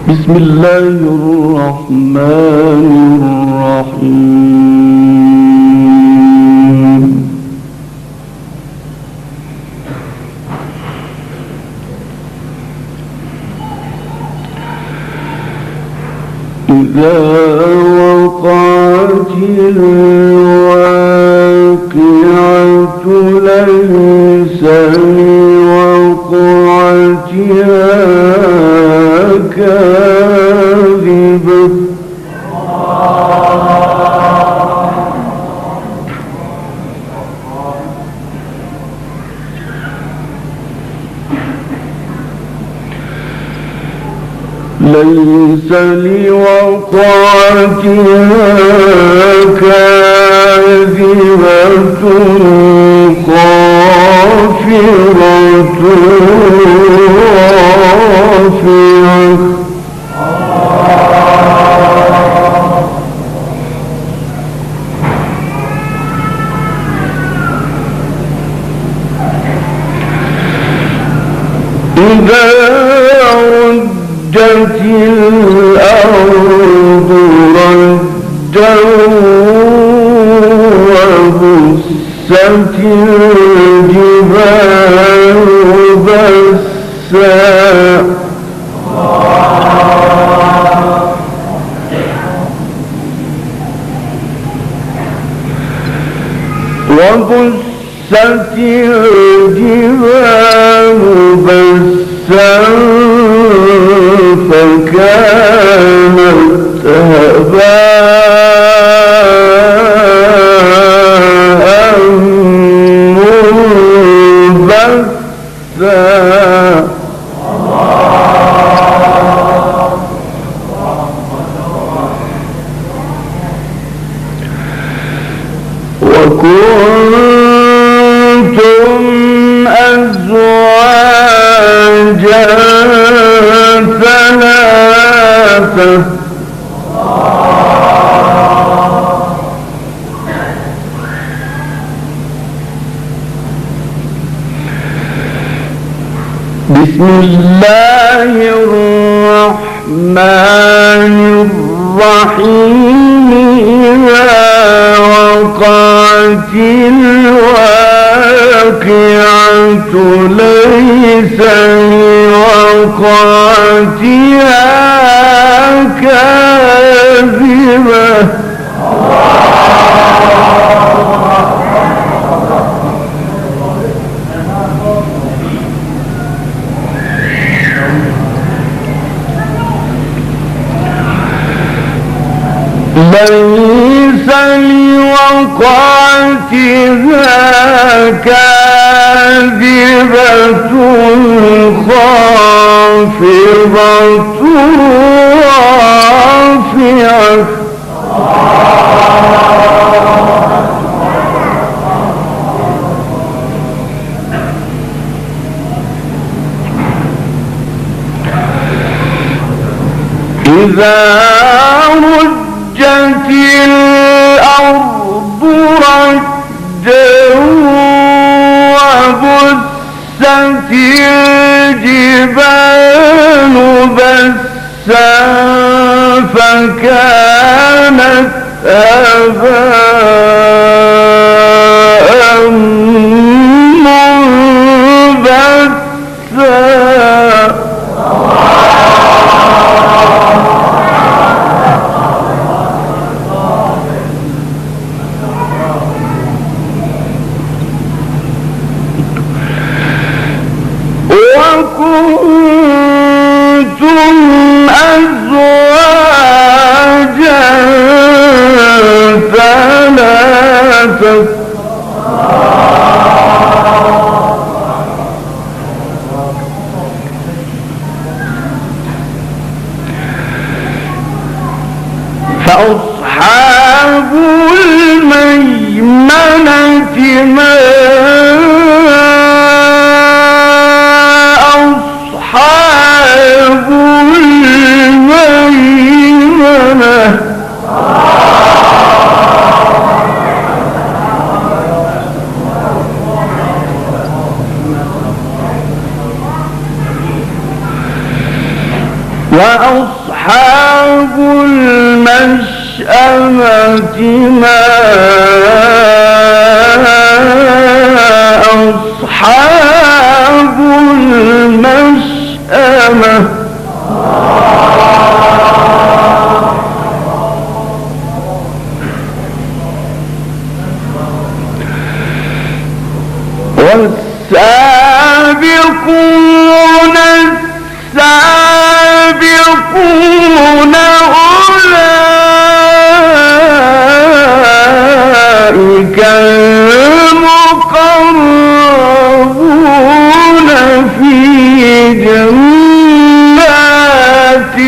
بسم الله الرحمن الرحيم. إذا وقعت الواقعة ليس لوقعتها كاذبة ليس لوقعتها كاذبة خافضة رافعة إذا رجت الأرض رجا وبست الجبال بسا وبست الجبال بسا فكانت هباء منبثا وكنتم أزواجا ثلاثة بسم الله الرحمن الرحيم. إذا وقعت الواقعة ليس لوقعتها كاذبة ليس لوقعتها كاذبة خافضة رافعة إذا رجت الأرض رجا وبست الجبال بسا فكانت هباء منبثا وكنتم أزواجا ثلاثة فأصحاب الميمنة ما أصحاب الميمنة وأصحاب المشأمة ما أصحاب المشأمة والسابقون السابقون أولئك المقربون في جنات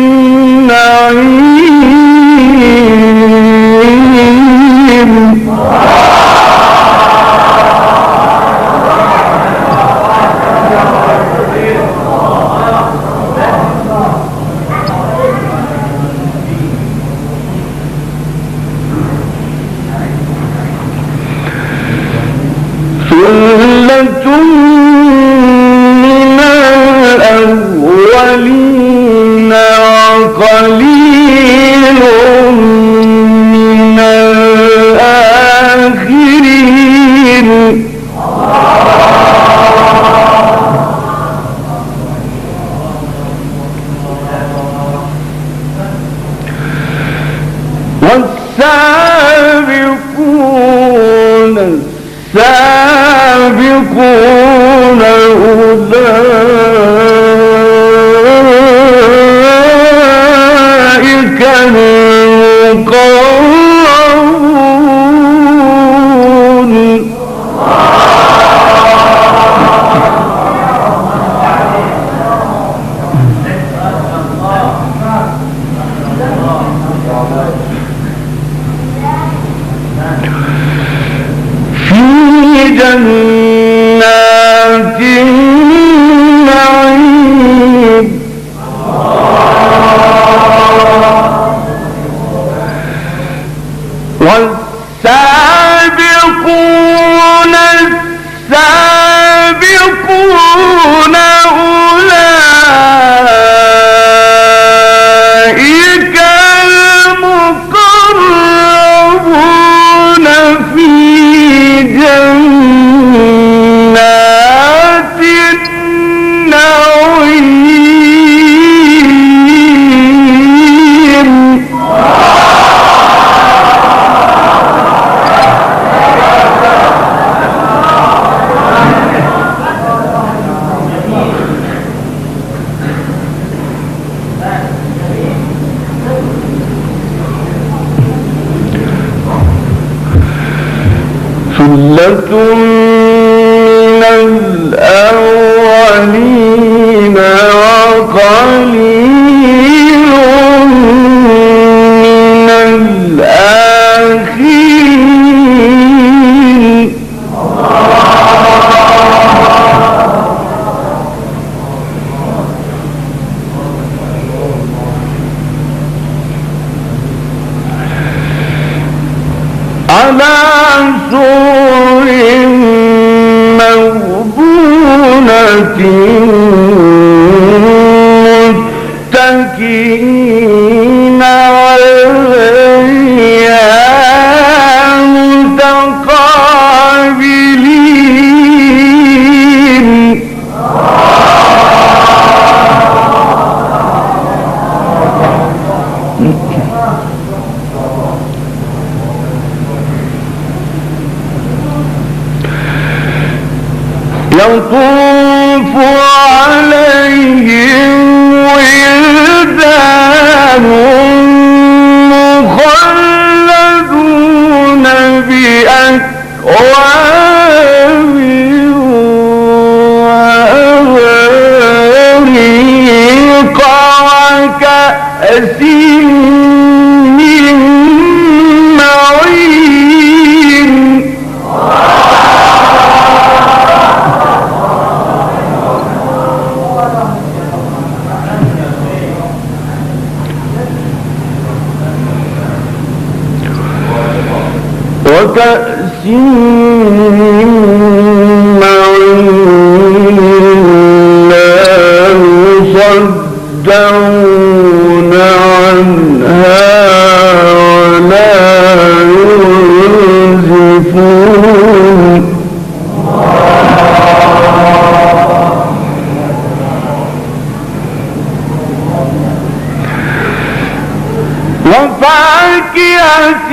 النعيم ثلة من الأولين وقليل من الآخرين والسابقون السابقون أولئك المقربون في جنات النعيم والسابقون السابقون أولئك المقربون في جنات النعيم ثلة من الأولين وقليل من الآخرين على سرر موضونة متكئين عليها متقابلين يطوف عليهم ولدان مخلدون بأكواب وأباريق وكأس من معين وكأس من معين لا يصدعون وفاكهة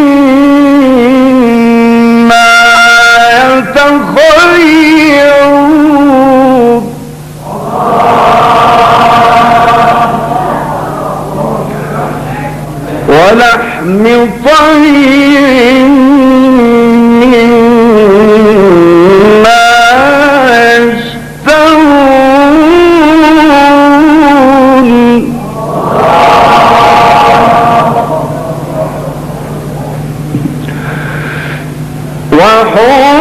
ما يتخيرون ولحم طير مما يشتهون وحور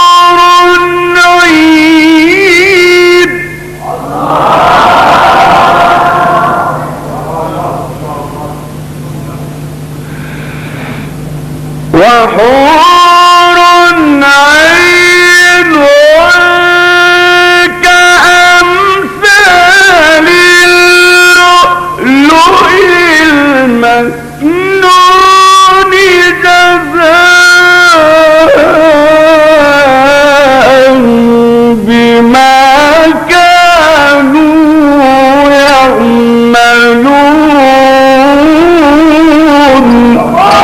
عين وحور عين كأمثال اللؤلؤ المكنون جزاء بما كانوا يعملون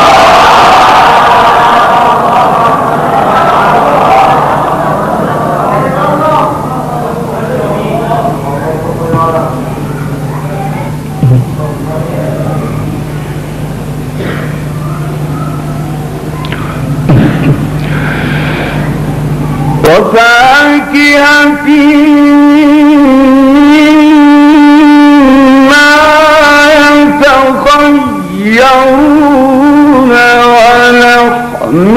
وفاكهة مما يتخيرون ولحم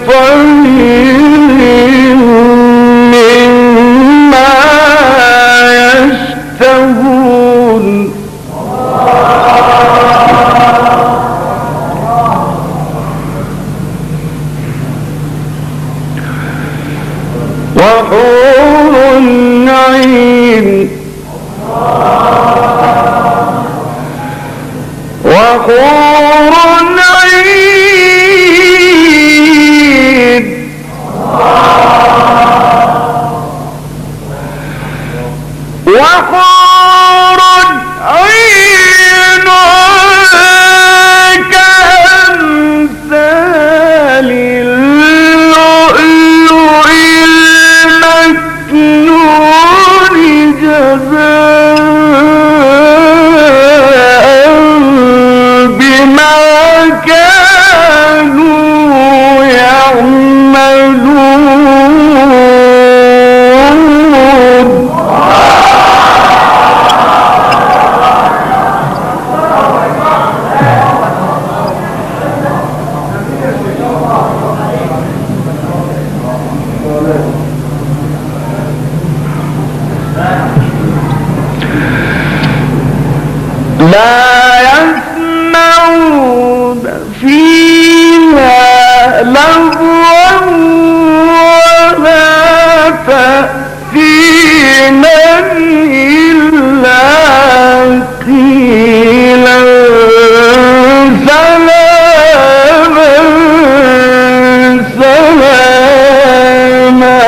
طير مما يشتهون وحور عين وحور عين وحور عين كأمثال اللؤلؤ المكنون جزاء بما كانوا يعملون لا يسمعون فيها لغوا ولا تأثيما إلا قيلا سلاما سلاما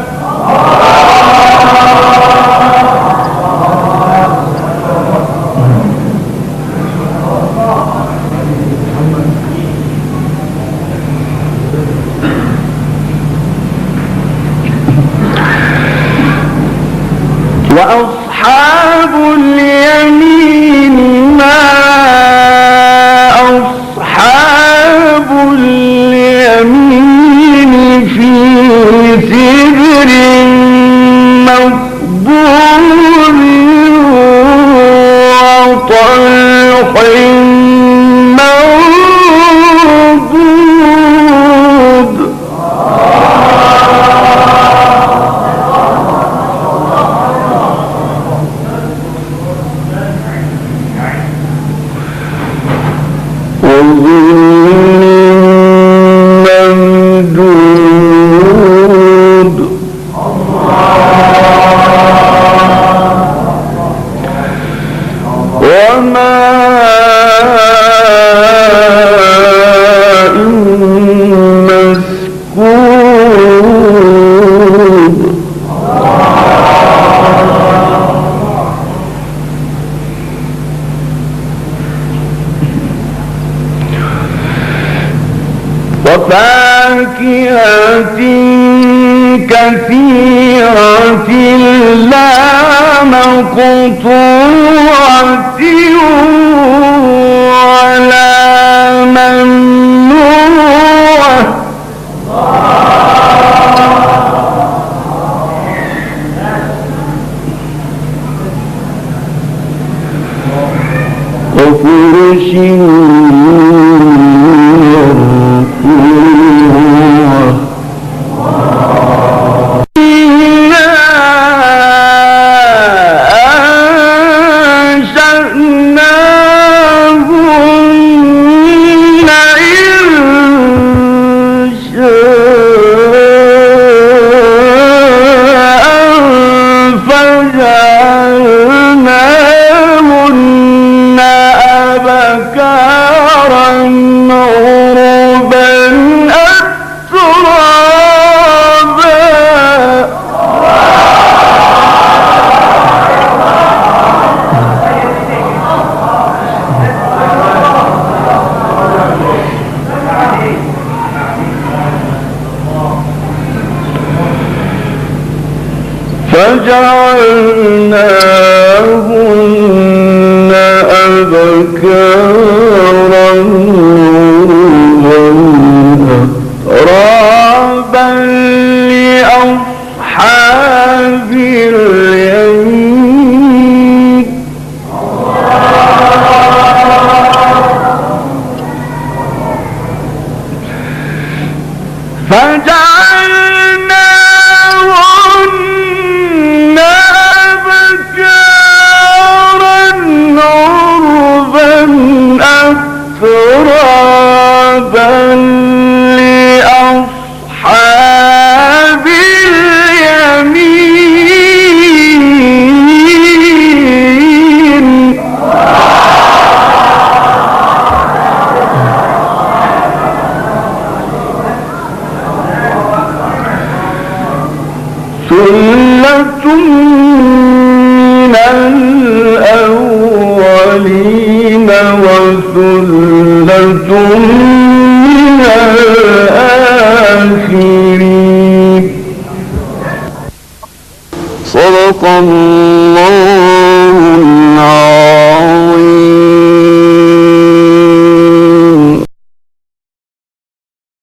وأصحاب اليمين ما أصحاب اليمين في سدر مخضود وطلح منضود ممدود وماء مسكوب فاكهة كثيرة لا مقطوعة ولا ممنوعة وفرش فجعلناهن أبكارا وأترابا لأصحاب اليمين لأصحاب اليمين ثلة من الأولين وثلة من الآخرين. صدق الله